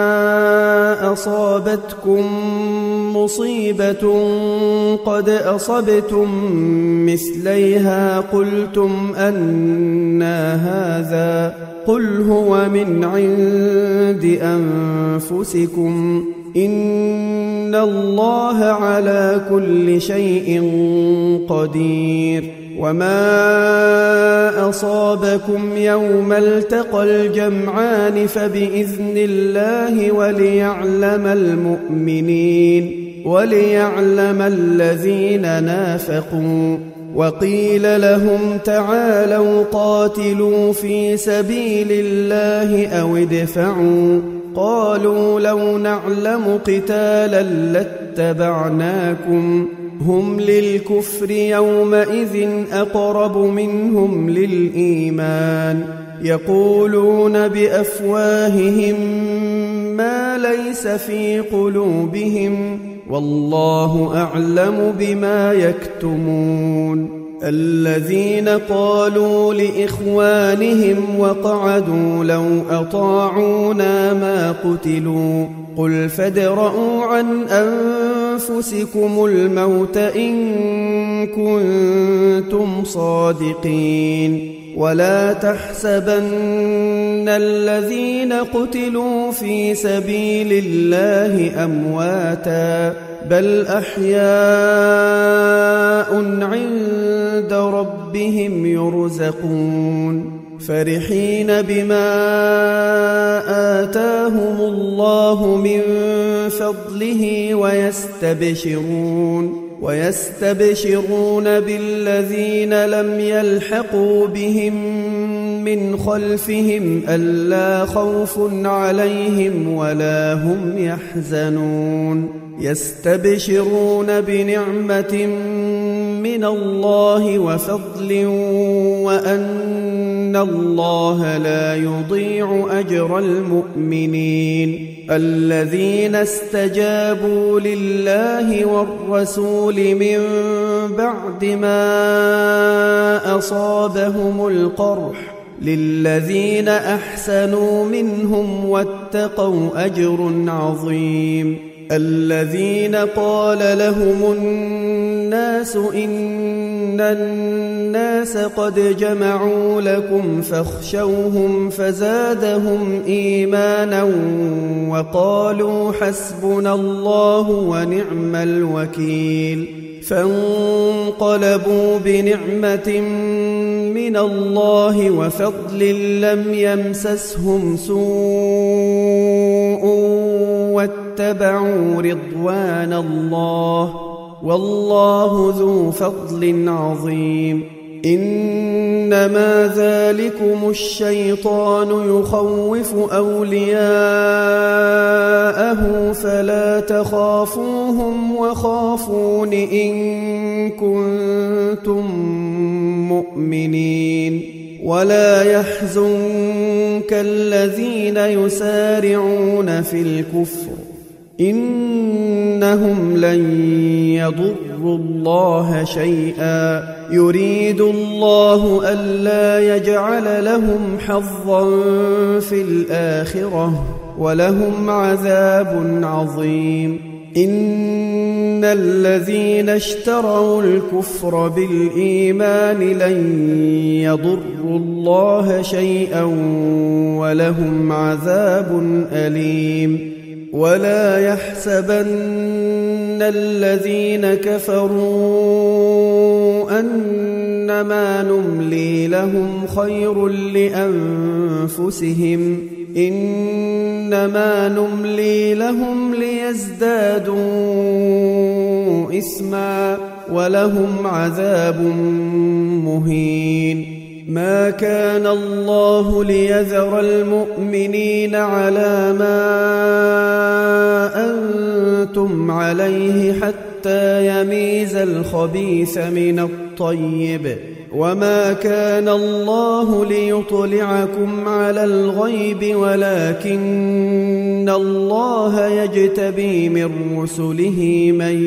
أصابتكم مصيبة قد أصبتم مثليها قلتم أنى هذا قل هو من عند أنفسكم إن الله على كل شيء قدير. وما أصابكم يوم التقى الجمعان فبإذن الله وليعلم الذين نافقوا. وقيل لهم تعالوا قاتلوا في سبيل الله أو ادفعوا قالوا لو نعلم قتالا لاتبعناكم هم للكفر يومئذ أقرب منهم للإيمان يقولون بأفواههم ما ليس في قلوبهم والله أعلم بما يكتمون. الذين قالوا لإخوانهم وقعدوا لو أطاعونا ما قتلوا قل فادرءوا عن أنفسكم الموت إن كنتم صادقين ولا تحسبن الذين قتلوا في سبيل الله أمواتا بل أحياء عند ربهم يرزقون فرحين بما آتاهم الله من فضله ويستبشرون بالذين لم يلحقوا بهم من خلفهم ألا خوف عليهم ولا هم يحزنون يستبشرون بنعمة من الله وفضل وأن الله لا يضيع أجر المؤمنين الذين استجابوا لله والرسول من بعد ما أصابهم القرح للذين أحسنوا منهم واتقوا أجر عظيم الذين قال لهم الناس إن الناس قد جمعوا لكم فاخشوهم فزادهم إيمانا وقالوا حسبنا الله ونعم الوكيل فانقلبوا بنعمة من الله وفضل لم يمسسهم سوء واتبعوا رضوان الله والله ذو فضل عظيم إنما ذلكم الشيطان يخوف أولياءه فلا تخافوهم وخافون إن كنتم مؤمنين ولا يحزنك الذين يسارعون في الكفر إنهم لن يضروا الله شيئا يريد الله ألا يجعل لهم حظا في الآخرة ولهم عذاب عظيم إن الذين اشتروا الكفر بالإيمان لن يضروا الله شيئا ولهم عذاب أليم ولا يحسبن الذين كفروا أنما نملي لهم خير لأنفسهم إنما نملي لهم ليزدادوا إثما ولهم عذاب مهين ما كان الله ليذر المؤمنين على ما أنتم عليه حتى يميز الخبيث من الطيب وما كان الله ليطلعكم على الغيب ولكن الله يجتبي من رسله من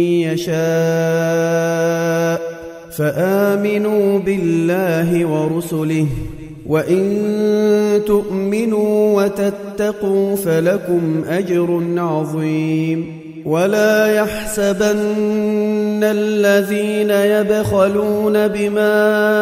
يشاء فآمنوا بالله ورسله وإن تؤمنوا وتتقوا فلكم أجر عظيم ولا يحسبن الذين يبخلون بما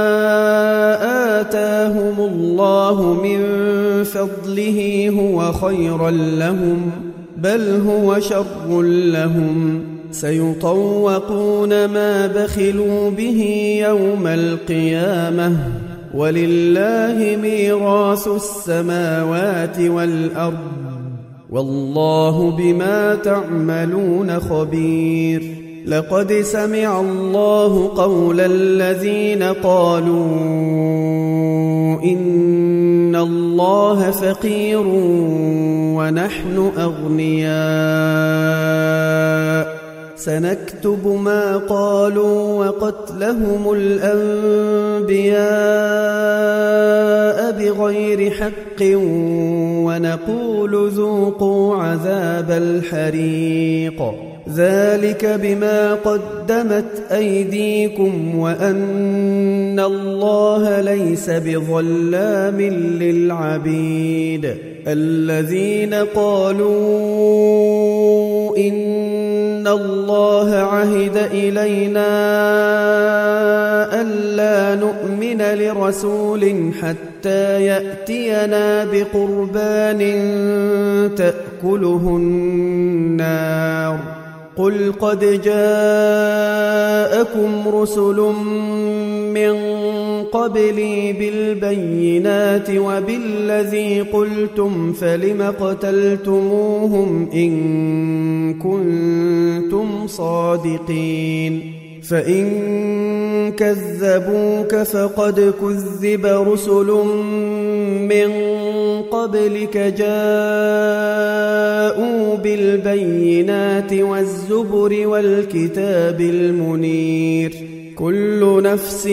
آتاهم الله من فضله هو خيرا لهم بل هو شر لهم سيطوقون ما بخلوا به يوم القيامة ولله ميراث السماوات والأرض والله بما تعملون خبير لقد سمع الله قول الذين قالوا إن الله فقير ونحن أغنياء سنكتب ما قالوا وقتلهم الأنبياء بغير حق ونقول ذوقوا عذاب الحريق ذلك بما قدمت أيديكم وأن الله ليس بظلام للعبيد. الذين قالوا إن الله عهد إلينا ألا نؤمن لرسول حتى يأتينا بقربان تأكله النار قل قد جاءكم رسل من قبلي بالبينات وبالذي قلتم فلم قتلتموهم إن كنتم صادقين فإن كذبوك فقد كذب رسل من قبلك جاءوا بالبينات والزبر والكتاب المنير كل نفس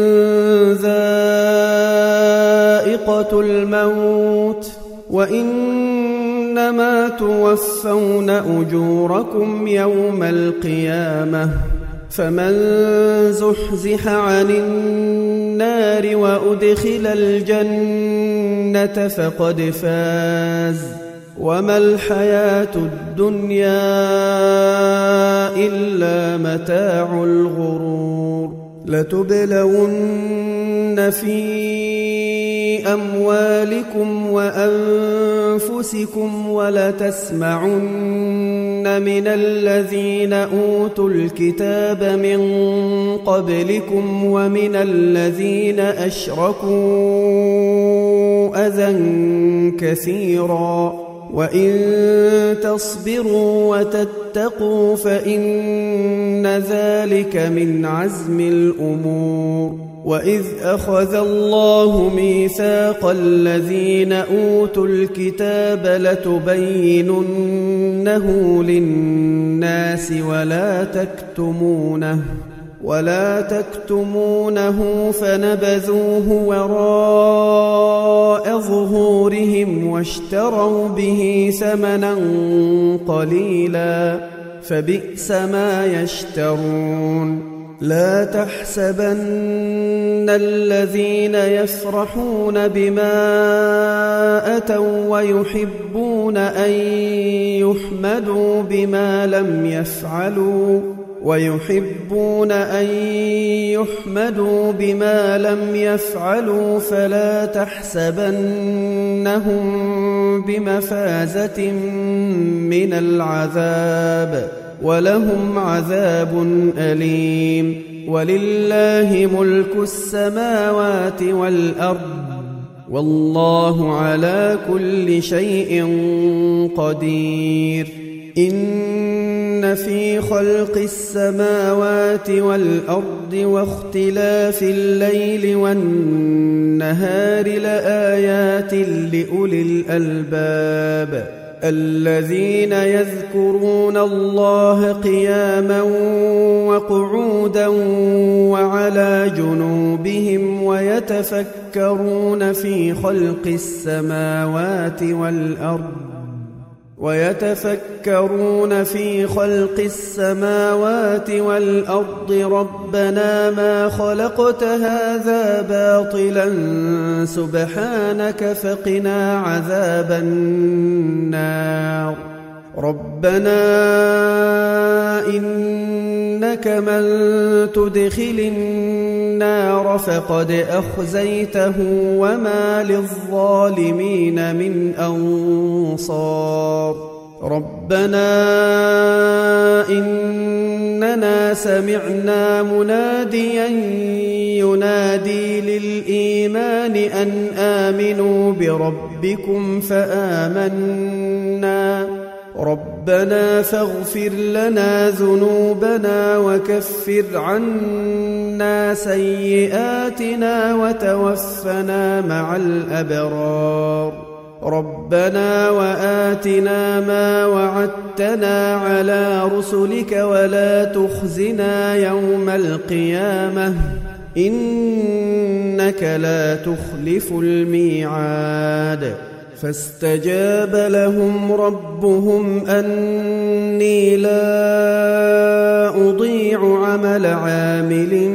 ذائقة الموت وإنما توفون أجوركم يوم القيامة فمن زحزح عن النار وأدخل الجنة فقد فاز وما الحياة الدنيا إلا متاع الغرور لتبلون في أموالكم وأنفسكم ولتسمعن من الذين أوتوا الكتاب من قبلكم ومن الذين أشركوا أذى كثيرا وإن تصبروا وتتقوا فإن ذلك من عزم الأمور وإذ أخذ الله ميثاق الذين أوتوا الكتاب لتبيننه للناس ولا تكتمونه فنبذوه وراء ظهورهم واشتروا به ثمنا قليلا فبئس ما يشترون لا تحسبن الذين يفرحون بما أتوا ويحبون أن يحمدوا بما لم يفعلوا فلا تحسبنهم بمفازة من العذاب ولهم عذاب أليم ولله ملك السماوات والأرض والله على كل شيء قدير إن في خلق السماوات والأرض واختلاف الليل والنهار لآيات لأولي الألباب الذين يذكرون الله قياما وقعودا وعلى جنوبهم ويتفكرون في خلق السماوات والأرض ربنا ما خلقت هذا باطلا سبحانك فقنا عذاب النار ربنا إنك من تدخل النار فقد أخزيته وما للظالمين من أنصار ربنا إننا سمعنا مناديا ينادي للإيمان أن آمنوا بربكم فآمنا ربنا فاغفر لنا ذنوبنا وكفر عنا سيئاتنا وتوفنا مع الأبرار ربنا وآتنا ما وعدتنا على رسلك ولا تخزنا يوم القيامة إنك لا تخلف الميعاد فاستجاب لهم ربهم أني لا أضيع عمل عامل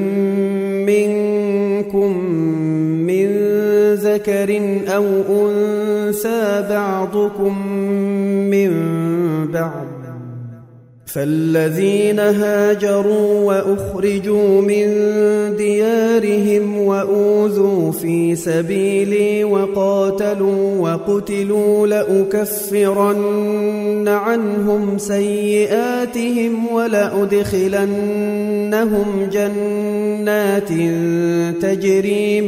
منكم من ذكر أو أنثى بعضكم من بعض فالذين هاجروا وأخرجوا من ديارهم وأوذوا في سبيلي وقاتلوا وقتلوا لأكفرن عنهم سيئاتهم ولأدخلنهم جنات تجري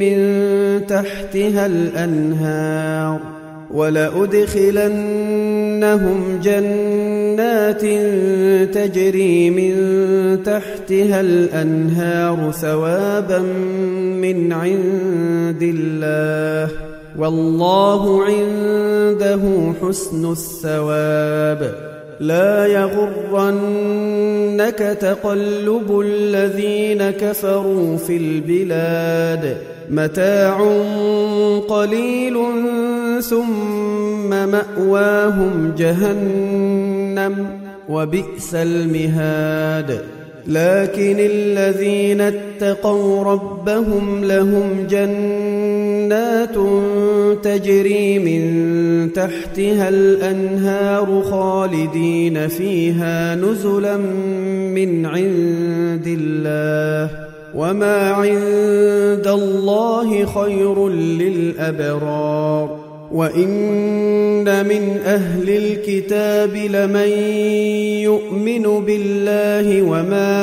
من تحتها الأنهار ثوابا من عند الله والله عنده حسن الثواب لا يغرنك تقلب الذين كفروا في البلاد متاع قليل ثم مأواهم جهنم وبئس المهاد لكن الذين اتقوا ربهم لهم جنات تجري من تحتها الأنهار خالدين فيها نزلا من عند الله وما عند الله خير للأبرار وإن من أهل الكتاب لمن يؤمن بالله وما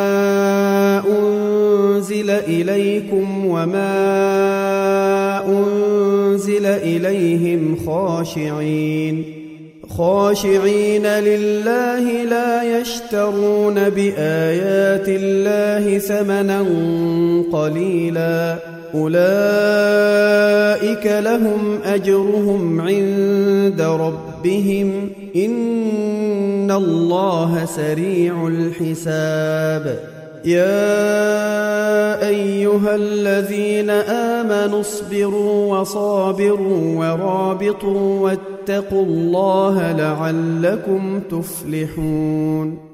أنزل إليكم وما أنزل إليهم خاشعين لله لا يشترون بآيات الله ثمنا قليلا أولئك لهم أجرهم عند ربهم إن الله سريع الحساب يا أيها الذين آمنوا اصبروا وصابروا ورابطوا واتقوا الله لعلكم تفلحون